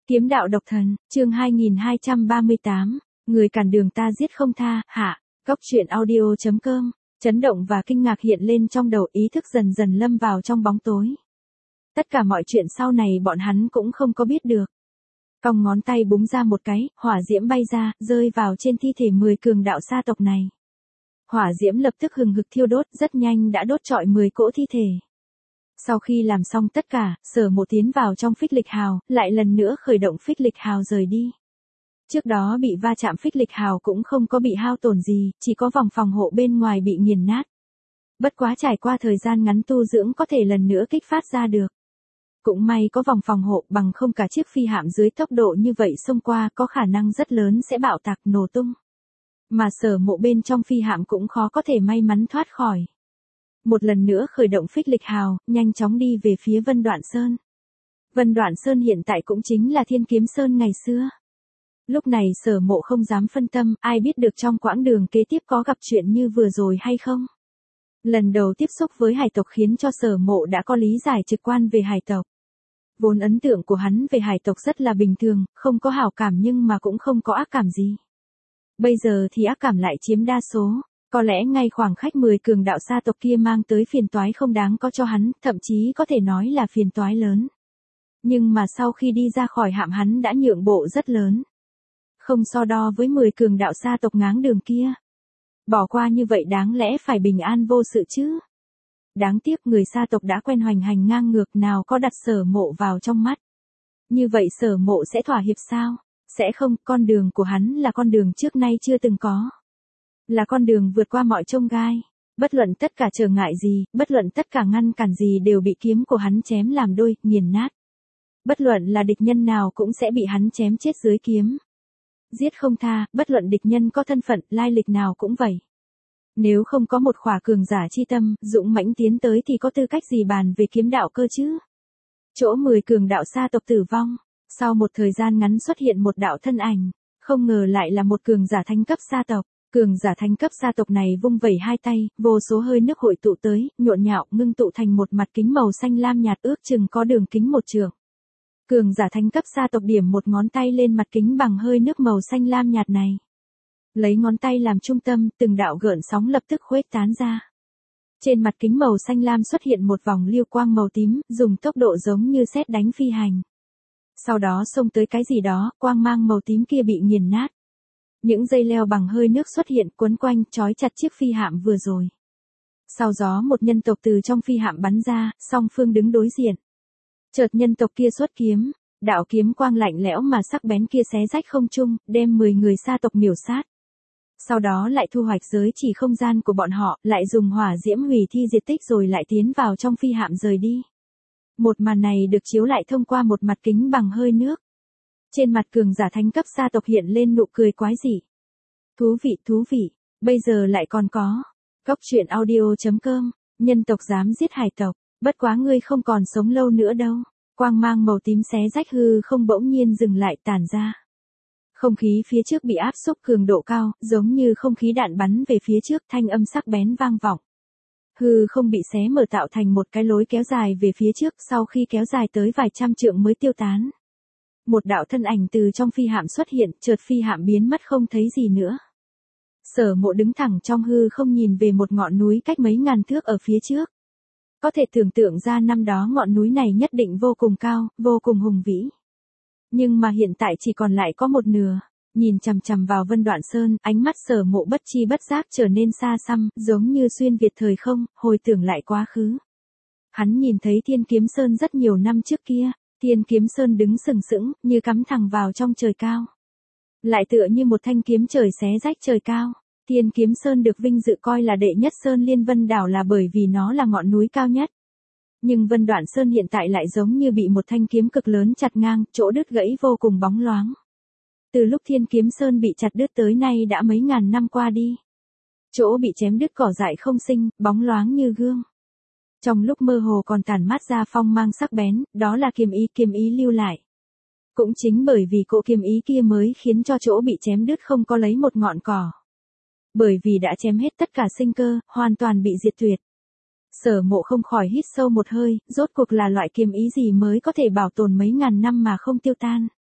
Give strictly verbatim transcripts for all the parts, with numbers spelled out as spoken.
Kiếm đạo độc thần, chương hai nghìn hai trăm ba mươi tám, người cản đường ta giết không tha, hạ, góc truyện audio chấm com, chấn động và kinh ngạc hiện lên trong đầu, ý thức dần dần lâm vào trong bóng tối. Tất cả mọi chuyện sau này bọn hắn cũng không có biết được. Cong ngón tay búng ra một cái, hỏa diễm bay ra, rơi vào trên thi thể mười cường đạo sa tộc này. Hỏa diễm lập tức hừng hực thiêu đốt, rất nhanh đã đốt trọi mười cỗ thi thể. Sau khi làm xong tất cả, Sở Mộ tiến vào trong phích lịch hào, lại lần nữa khởi động phích lịch hào rời đi. Trước đó bị va chạm phích lịch hào cũng không có bị hao tổn gì, chỉ có vòng phòng hộ bên ngoài bị nghiền nát. Bất quá trải qua thời gian ngắn tu dưỡng có thể lần nữa kích phát ra được. Cũng may có vòng phòng hộ, bằng không cả chiếc phi hạm dưới tốc độ như vậy xông qua có khả năng rất lớn sẽ bạo tạc nổ tung. Mà Sở Mộ bên trong phi hạm cũng khó có thể may mắn thoát khỏi. Một lần nữa khởi động phích lịch hào, nhanh chóng đi về phía Vân Đoạn Sơn. Vân Đoạn Sơn hiện tại cũng chính là Thiên Kiếm Sơn ngày xưa. Lúc này Sở Mộ không dám phân tâm, ai biết được trong quãng đường kế tiếp có gặp chuyện như vừa rồi hay không. Lần đầu tiếp xúc với hải tộc khiến cho Sở Mộ đã có lý giải trực quan về hải tộc. Vốn ấn tượng của hắn về hải tộc rất là bình thường, không có hảo cảm nhưng mà cũng không có ác cảm gì. Bây giờ thì ác cảm lại chiếm đa số. Có lẽ ngay khoảng khách mười cường đạo sa tộc kia mang tới phiền toái không đáng có cho hắn, thậm chí có thể nói là phiền toái lớn. Nhưng mà sau khi đi ra khỏi hạm hắn đã nhượng bộ rất lớn. Không so đo với mười cường đạo sa tộc ngáng đường kia. Bỏ qua như vậy đáng lẽ phải bình an vô sự chứ. Đáng tiếc người sa tộc đã quen hoành hành ngang ngược, nào có đặt Sở Mộ vào trong mắt. Như vậy Sở Mộ sẽ thỏa hiệp sao? Sẽ không, con đường của hắn là con đường trước nay chưa từng có. Là con đường vượt qua mọi chông gai. Bất luận tất cả trở ngại gì, bất luận tất cả ngăn cản gì đều bị kiếm của hắn chém làm đôi, nghiền nát. Bất luận là địch nhân nào cũng sẽ bị hắn chém chết dưới kiếm. Giết không tha, bất luận địch nhân có thân phận, lai lịch nào cũng vậy. Nếu không có một khỏa cường giả chi tâm, dũng mãnh tiến tới thì có tư cách gì bàn về kiếm đạo cơ chứ? Chỗ mười cường đạo sa tộc tử vong, sau một thời gian ngắn xuất hiện một đạo thân ảnh, không ngờ lại là một cường giả thánh cấp sa tộc. Cường giả thánh cấp sa tộc này vung vẩy hai tay, vô số hơi nước hội tụ tới, nhộn nhạo, ngưng tụ thành một mặt kính màu xanh lam nhạt ước chừng có đường kính một trượng. Cường giả thánh cấp sa tộc điểm một ngón tay lên mặt kính bằng hơi nước màu xanh lam nhạt này. Lấy ngón tay làm trung tâm, từng đạo gợn sóng lập tức khuếch tán ra. Trên mặt kính màu xanh lam xuất hiện một vòng lưu quang màu tím, dùng tốc độ giống như sét đánh phi hành. Sau đó xông tới cái gì đó, quang mang màu tím kia bị nghiền nát. Những dây leo bằng hơi nước xuất hiện quấn quanh, trói chặt chiếc phi hạm vừa rồi. Sau gió một nhân tộc từ trong phi hạm bắn ra, song phương đứng đối diện. Chợt nhân tộc kia xuất kiếm, đạo kiếm quang lạnh lẽo mà sắc bén kia xé rách không trung, đem mười người sa tộc miểu sát. Sau đó lại thu hoạch giới chỉ không gian của bọn họ, lại dùng hỏa diễm hủy thi diệt tích rồi lại tiến vào trong phi hạm rời đi. Một màn này được chiếu lại thông qua một mặt kính bằng hơi nước. Trên mặt cường giả thánh cấp sa tộc hiện lên nụ cười quái dị. Thú vị, thú vị, bây giờ lại còn có. Góc truyện audio chấm com, nhân tộc dám giết hải tộc, bất quá ngươi không còn sống lâu nữa đâu. Quang mang màu tím xé rách hư không bỗng nhiên dừng lại tản ra. Không khí phía trước bị áp xúc cường độ cao, giống như không khí đạn bắn về phía trước, thanh âm sắc bén vang vọng. Hư không bị xé mở tạo thành một cái lối kéo dài về phía trước, sau khi kéo dài tới vài trăm trượng mới tiêu tán. Một đạo thân ảnh từ trong phi hạm xuất hiện, chợt phi hạm biến mất không thấy gì nữa. Sở Mộ đứng thẳng trong hư không nhìn về một ngọn núi cách mấy ngàn thước ở phía trước. Có thể tưởng tượng ra năm đó ngọn núi này nhất định vô cùng cao, vô cùng hùng vĩ. Nhưng mà hiện tại chỉ còn lại có một nửa. Nhìn chằm chằm vào Vân Đoạn Sơn, ánh mắt Sở Mộ bất chi bất giác trở nên xa xăm, giống như xuyên việt thời không, hồi tưởng lại quá khứ. Hắn nhìn thấy Thiên Kiếm Sơn rất nhiều năm trước kia. Thiên Kiếm Sơn đứng sừng sững, như cắm thẳng vào trong trời cao. Lại tựa như một thanh kiếm trời xé rách trời cao. Thiên Kiếm Sơn được vinh dự coi là đệ nhất sơn liên Vân đảo là bởi vì nó là ngọn núi cao nhất. Nhưng Vân Đoạn Sơn hiện tại lại giống như bị một thanh kiếm cực lớn chặt ngang, chỗ đứt gãy vô cùng bóng loáng. Từ lúc Thiên Kiếm Sơn bị chặt đứt tới nay đã mấy ngàn năm qua đi. Chỗ bị chém đứt cỏ dại không sinh, bóng loáng như gương. Trong lúc mơ hồ còn tản mát ra phong mang sắc bén, đó là kiếm ý, kiếm ý lưu lại. Cũng chính bởi vì cỗ kiếm ý kia mới khiến cho chỗ bị chém đứt không có lấy một ngọn cỏ. Bởi vì đã chém hết tất cả sinh cơ, hoàn toàn bị diệt tuyệt. Sở Mộ không khỏi hít sâu một hơi, rốt cuộc là loại kiếm ý gì mới có thể bảo tồn mấy ngàn năm mà không tiêu tan.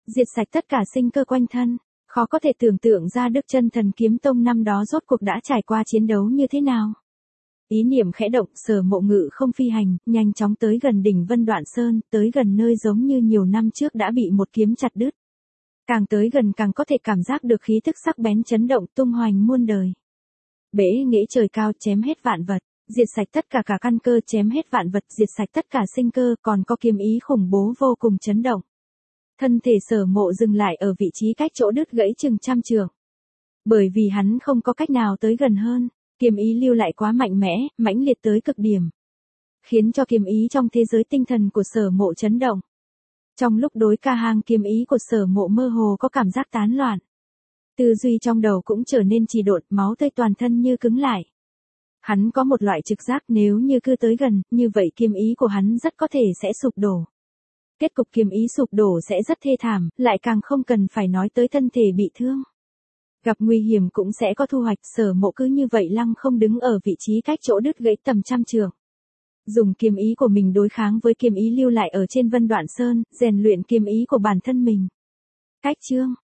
diệt sạch tất cả sinh cơ quanh thân. Khó có thể tưởng tượng ra Đức Chân Thần Kiếm Tông năm đó rốt cuộc đã trải qua chiến đấu như thế nào. Ý niệm khẽ động, Sở Mộ ngự không phi hành, nhanh chóng tới gần đỉnh Vân Đoạn Sơn, tới gần nơi giống như nhiều năm trước đã bị một kiếm chặt đứt. Càng tới gần càng có thể cảm giác được khí tức sắc bén chấn động tung hoành muôn đời. Bể nghệ trời cao, chém hết vạn vật, diệt sạch tất cả cả căn cơ, chém hết vạn vật, diệt sạch tất cả sinh cơ, còn có kiếm ý khủng bố vô cùng chấn động. Thân thể Sở Mộ dừng lại ở vị trí cách chỗ đứt gãy chừng trăm trượng. Bởi vì hắn không có cách nào tới gần hơn, kiếm ý lưu lại quá mạnh mẽ, mãnh liệt tới cực điểm. Khiến cho kiếm ý trong thế giới tinh thần của Sở Mộ chấn động. Trong lúc đối ca hang, kiếm ý của Sở Mộ mơ hồ có cảm giác tán loạn. Tư duy trong đầu cũng trở nên trì độn, máu tươi toàn thân như cứng lại. Hắn có một loại trực giác, nếu như cứ tới gần, như vậy kiếm ý của hắn rất có thể sẽ sụp đổ. Kết cục kiếm ý sụp đổ sẽ rất thê thảm, lại càng không cần phải nói tới thân thể bị thương. Gặp nguy hiểm cũng sẽ có thu hoạch, Sở Mộ cứ như vậy lăng không đứng ở vị trí cách chỗ đứt gãy tầm trăm trượng. Dùng kiếm ý của mình đối kháng với kiếm ý lưu lại ở trên Vân Đoạn Sơn, rèn luyện kiếm ý của bản thân mình. Cách chương